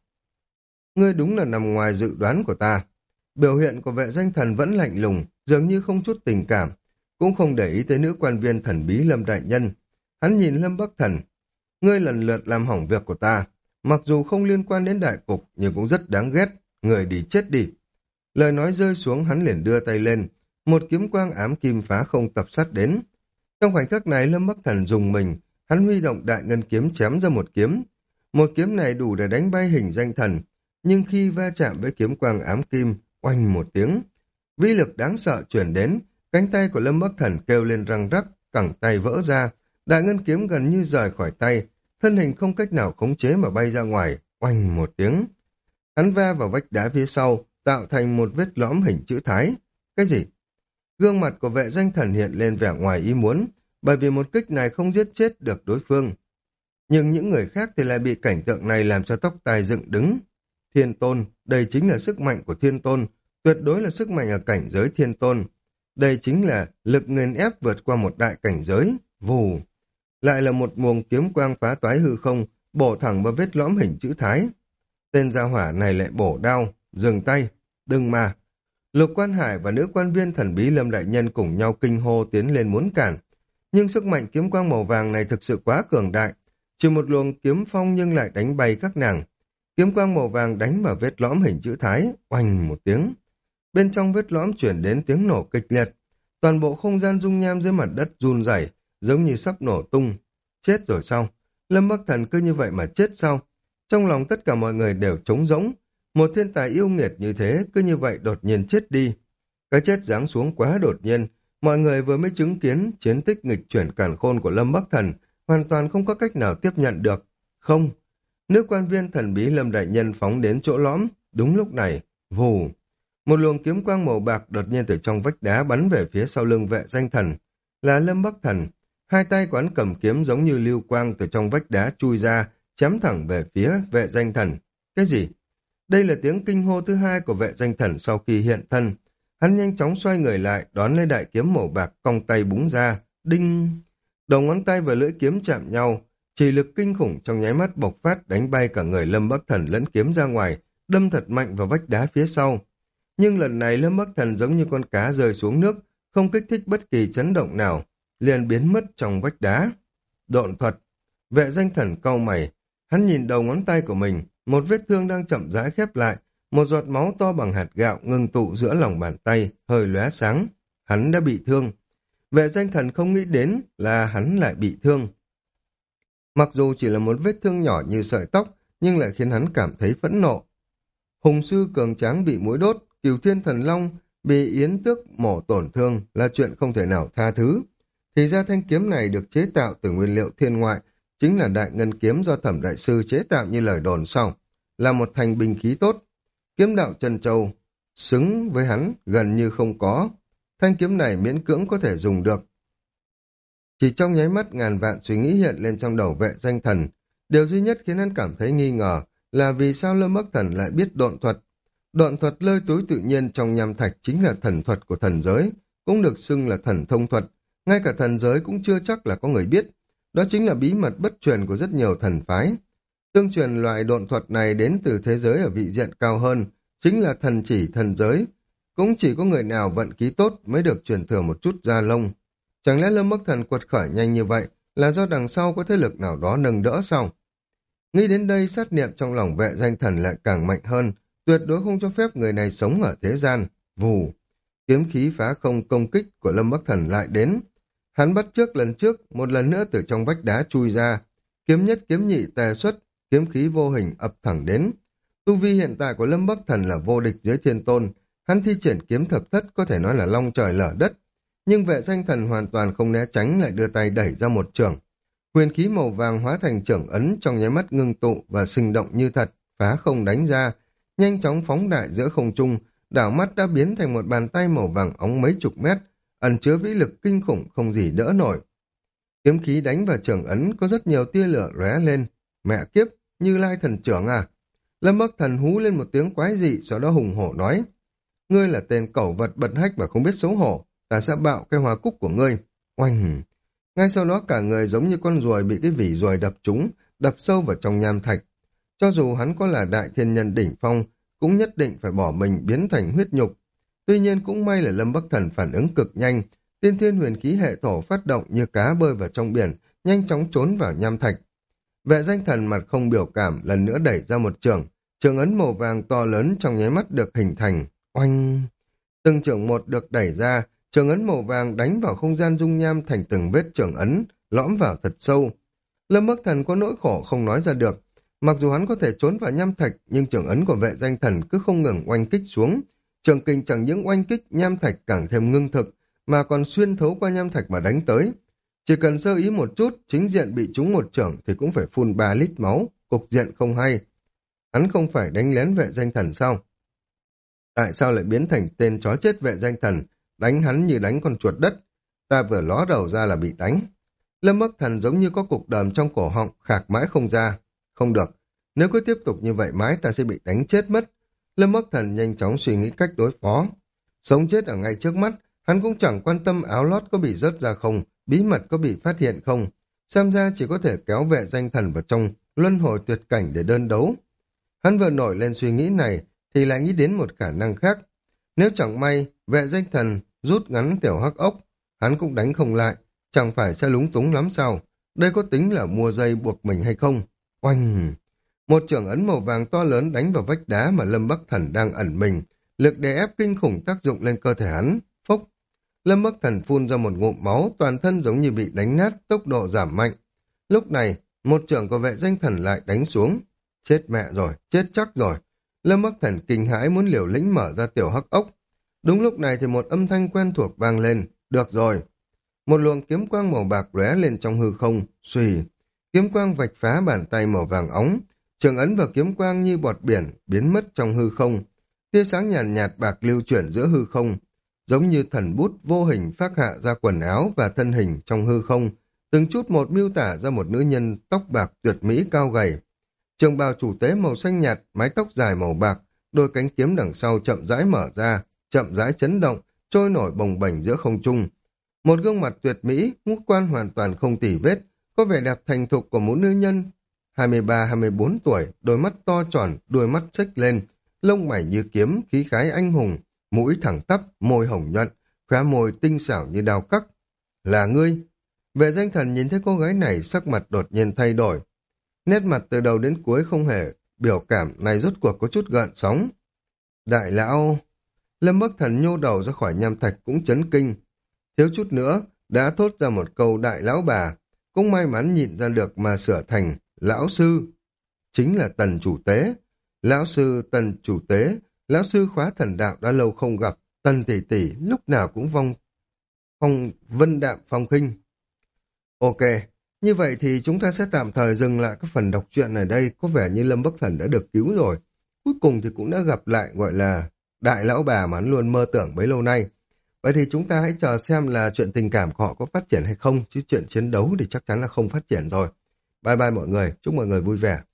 Ngươi đúng là nằm ngoài dự đoán của ta. Biểu hiện của vệ danh thần vẫn lạnh lùng, dường như không chút tình cảm, cũng không để ý tới nữ quan viên thần bí Lâm đại nhân. Hắn nhìn Lâm Bắc Thần. Ngươi lần lượt làm hỏng việc của ta, mặc dù không liên quan đến đại cục nhưng cũng rất đáng ghét, người đi chết đi. Lời nói rơi xuống, hắn liền đưa tay lên, một kiếm quang ám kim phá không tập sát đến. Trong khoảnh khắc này Lâm Bắc Thần dùng mình, hắn huy động đại ngân kiếm chém ra một kiếm. Một kiếm này đủ để đánh bay hình danh thần, nhưng khi va chạm với kiếm quang ám kim, oanh một tiếng, vĩ lực đáng sợ chuyển đến, cánh tay của Lâm Bắc Thần kêu lên răng rắc, cẳng tay vỡ ra, đại ngân kiếm gần như rời khỏi tay, thân hình không cách nào khống chế mà bay ra ngoài, oanh một tiếng. Hắn va vào vách đá phía sau, tạo thành một vết lõm hình chữ thái. Cái gì? Gương mặt của vệ danh thần hiện lên vẻ ngoài ý muốn, bởi vì một kích này không giết chết được đối phương. Nhưng những người khác thì lại bị cảnh tượng này làm cho tóc tai dựng đứng. Thiên tôn, đây chính là sức mạnh của thiên tôn, tuyệt đối là sức mạnh ở cảnh giới thiên tôn. Đây chính là lực nghiền ép vượt qua một đại cảnh giới, vù. Lại là một muồng kiếm quang phá toái hư không, bổ thẳng vào vết lõm hình chữ thái. Tên gia hỏa này lại bổ đao, dừng tay, đừng mà. Lục Quan Hải và nữ quan viên thần bí Lâm đại nhân cùng nhau kinh hô tiến lên muốn cản. Nhưng sức mạnh kiếm quang màu vàng này thực sự quá cường đại, chỉ một luồng kiếm phong nhưng lại đánh bay các nàng. Kiếm quang màu vàng đánh vào vết lõm hình chữ thái, oanh một tiếng. Bên trong vết lõm chuyển đến tiếng nổ kịch liệt. Toàn bộ không gian dung nham dưới mặt đất run rẩy, giống như sắp nổ tung. Chết rồi sao? Lâm Bắc Thần cứ như vậy mà chết sao? Trong lòng tất cả mọi người đều trống rỗng. Một thiên tài yêu nghiệt như thế cứ như vậy đột nhiên chết đi. Cái chết giáng xuống quá đột nhiên. Mọi người vừa mới chứng kiến chiến tích nghịch chuyển càn khôn của Lâm Bắc Thần, hoàn toàn không có cách nào tiếp nhận được. Không. Nữ quan viên thần bí Lâm đại nhân phóng đến chỗ lõm. Đúng lúc này, vù. Một luồng kiếm quang màu bạc đột nhiên từ trong vách đá bắn về phía sau lưng vệ danh thần. Là Lâm Bắc Thần. Hai tay của hắn cầm kiếm giống như lưu quang từ trong vách đá chui ra, chém thẳng về phía vệ danh thần. Cái gì? Đây là tiếng kinh hô thứ hai của vệ danh thần sau khi hiện thân. Hắn nhanh chóng xoay người lại, đón lấy đại kiếm màu bạc, cong tay búng ra. Đinh! Đầu ngón tay và lưỡi kiếm chạm nhau. Chỉ lực kinh khủng trong nháy mắt bộc phát đánh bay cả người Lâm Bắc Thần lẫn kiếm ra ngoài, đâm thật mạnh vào vách đá phía sau. Nhưng lần này Lâm Bắc Thần giống như con cá rơi xuống nước, không kích thích bất kỳ chấn động nào. liền biến mất trong vách đá. Độn thuật. Vệ danh thần cau mày, hắn nhìn đầu ngón tay của mình, một vết thương đang chậm rãi khép lại, một giọt máu to bằng hạt gạo ngưng tụ giữa lòng bàn tay, hơi lóe sáng. Hắn đã bị thương. Vệ danh thần không nghĩ đến là hắn lại bị thương. Mặc dù chỉ là một vết thương nhỏ như sợi tóc, nhưng lại khiến hắn cảm thấy phẫn nộ. Hùng sư cường tráng bị mũi đốt, Cửu Thiên Thần Long bị yến tước mổ tổn thương là chuyện không thể nào tha thứ. Thì ra thanh kiếm này được chế tạo từ nguyên liệu thiên ngoại, chính là đại ngân kiếm do Thẩm đại sư chế tạo như lời đồn sau, là một thành binh khí tốt. Kiếm đạo Trân Châu xứng với hắn gần như không có. Thanh kiếm này miễn cưỡng có thể dùng được. Chỉ trong nháy mắt ngàn vạn suy nghĩ hiện lên trong đầu vệ danh thần. Điều duy nhất khiến hắn cảm thấy nghi ngờ là vì sao Lâm Bắc Thần lại biết độn thuật. Độn thuật lơi túi tự nhiên trong nham thạch chính là thần thuật của thần giới, cũng được xưng là thần thông thuật. Ngay cả thần giới cũng chưa chắc là có người biết. Đó chính là bí mật bất truyền của rất nhiều thần phái. Tương truyền loại độn thuật này đến từ thế giới ở vị diện cao hơn, chính là thần chỉ thần giới. Cũng chỉ có người nào vận khí tốt mới được truyền thừa một chút da lông. Chẳng lẽ Lâm Bắc Thần quật khởi nhanh như vậy là do đằng sau có thế lực nào đó nâng đỡ sao? Nghĩ đến đây sát niệm trong lòng vệ danh thần lại càng mạnh hơn, tuyệt đối không cho phép người này sống ở thế gian. Vù, kiếm khí phá không công kích của Lâm Bắc Thần lại đến. Hắn bắt trước lần trước, một lần nữa từ trong vách đá chui ra, kiếm nhất kiếm nhị tề xuất, kiếm khí vô hình ập thẳng đến. Tu vi hiện tại của Lâm Bắc Thần là vô địch dưới thiên tôn, hắn thi triển kiếm thập thất có thể nói là long trời lở đất. Nhưng vệ danh thần hoàn toàn không né tránh, lại đưa tay đẩy ra một chưởng. Huyền khí màu vàng hóa thành chưởng ấn trong nháy mắt ngưng tụ và sinh động như thật, phá không đánh ra, nhanh chóng phóng đại giữa không trung, đảo mắt đã biến thành một bàn tay màu vàng óng mấy chục mét, ẩn chứa vĩ lực kinh khủng không gì đỡ nổi. Kiếm khí đánh vào chưởng ấn có rất nhiều tia lửa lóe lên. Mẹ kiếp, Như Lai thần trưởng à? Lâm Bắc Thần hú lên một tiếng quái dị, sau đó hùng hổ nói: ngươi là tên cẩu vật bật hách mà không biết xấu hổ, ta sẽ bạo cái hoa cúc của ngươi. Oanh! Ngay sau đó cả người giống như con ruồi bị cái vỉ ruồi đập trúng, đập sâu vào trong nham thạch. Cho dù hắn có là đại thiên nhân đỉnh phong, cũng nhất định phải bỏ mình biến thành huyết nhục. Tuy nhiên cũng may là Lâm Bắc Thần phản ứng cực nhanh, tiên thiên huyền khí hệ thổ phát động như cá bơi vào trong biển, nhanh chóng trốn vào nham thạch. Vệ danh thần mặt không biểu cảm lần nữa đẩy ra một chưởng, chưởng ấn màu vàng to lớn trong nháy mắt được hình thành. Oanh! Từng chưởng một được đẩy ra, chưởng ấn màu vàng đánh vào không gian dung nham thành từng vết chưởng ấn, lõm vào thật sâu. Lâm Bắc Thần có nỗi khổ không nói ra được. Mặc dù hắn có thể trốn vào nham thạch, nhưng chưởng ấn của vệ danh thần cứ không ngừng oanh kích xuống. Trường kình chẳng những oanh kích nham thạch càng thêm ngưng thực, mà còn xuyên thấu qua nham thạch mà đánh tới. Chỉ cần sơ ý một chút, chính diện bị trúng một chưởng thì cũng phải phun ba lít máu, cục diện không hay. Hắn không phải đánh lén vệ danh thần sao? Tại sao lại biến thành tên chó chết vệ danh thần, đánh hắn như đánh con chuột đất? Ta vừa ló đầu ra là bị đánh. Lâm Bắc Thần giống như có cục đờm trong cổ họng, khạc mãi không ra. Không được, nếu cứ tiếp tục như vậy mãi ta sẽ bị đánh chết mất. Lâm Bắc Thần nhanh chóng suy nghĩ cách đối phó. Sống chết ở ngay trước mắt, hắn cũng chẳng quan tâm áo lót có bị rớt ra không, bí mật có bị phát hiện không. Xem ra chỉ có thể kéo vệ danh thần vào trong luân hồi tuyệt cảnh để đơn đấu. Hắn vừa nổi lên suy nghĩ này, thì lại nghĩ đến một khả năng khác. Nếu chẳng may, vệ danh thần rút ngắn tiểu hắc ốc, hắn cũng đánh không lại, chẳng phải sẽ lúng túng lắm sao? Đây có tính là mua dây buộc mình hay không? Oanh! Một chưởng ấn màu vàng to lớn đánh vào vách đá mà Lâm Bắc Thần đang ẩn mình, lực đè ép kinh khủng tác dụng lên cơ thể hắn. Phốc! Lâm Bắc Thần phun ra một ngụm máu, toàn thân giống như bị đánh nát, tốc độ giảm mạnh. Lúc này, một chưởng của vệ danh thần lại đánh xuống. Chết mẹ rồi, chết chắc rồi. Lâm Bắc Thần kinh hãi muốn liều lĩnh mở ra tiểu hắc ốc. Đúng lúc này thì một âm thanh quen thuộc vang lên. Được rồi. Một luồng kiếm quang màu bạc lóe lên trong hư không, xùy. Kiếm quang vạch phá bàn tay màu vàng óng. Trường ấn và kiếm quang như bọt biển, biến mất trong hư không. Tia sáng nhàn nhạt, nhạt bạc lưu chuyển giữa hư không. Giống như thần bút vô hình phác hạ ra quần áo và thân hình trong hư không. Từng chút một miêu tả ra một nữ nhân tóc bạc tuyệt mỹ cao gầy. Trường bào chủ tế màu xanh nhạt, mái tóc dài màu bạc, đôi cánh kiếm đằng sau chậm rãi mở ra, chậm rãi chấn động, trôi nổi bồng bềnh giữa không trung. Một gương mặt tuyệt mỹ, ngũ quan hoàn toàn không tì vết, có vẻ đẹp thành thục của một nữ nhân hai mươi ba hai mươi bốn tuổi, đôi mắt to tròn, đôi mắt xếch lên, lông mày như kiếm, khí khái anh hùng, mũi thẳng tắp, môi hồng nhuận, khóe môi tinh xảo như đao cắt. Là ngươi, Vệ danh thần nhìn thấy cô gái này, sắc mặt đột nhiên thay đổi. Nét mặt từ đầu đến cuối không hề biểu cảm này rốt cuộc có chút gợn sóng. Đại lão... Lâm Bắc Thần nhô đầu ra khỏi nham thạch cũng chấn kinh. Thiếu chút nữa, đã thốt ra một câu đại lão bà, cũng may mắn nhịn ra được mà sửa thành lão sư. Chính là Tần chủ tế. Lão sư Tần chủ tế, lão sư khóa thần đạo đã lâu không gặp, Tần tỷ tỷ lúc nào cũng vong phong vân đạm phong khinh. Ok, như vậy thì chúng ta sẽ tạm thời dừng lại các phần đọc truyện ở đây, có vẻ như Lâm Bắc Thần đã được cứu rồi. Cuối cùng thì cũng đã gặp lại gọi là đại lão bà mà hắn luôn mơ tưởng bấy lâu nay. Vậy thì chúng ta hãy chờ xem là chuyện tình cảm của họ có phát triển hay không, chứ chuyện chiến đấu thì chắc chắn là không phát triển rồi. Bye bye mọi người, chúc mọi người vui vẻ.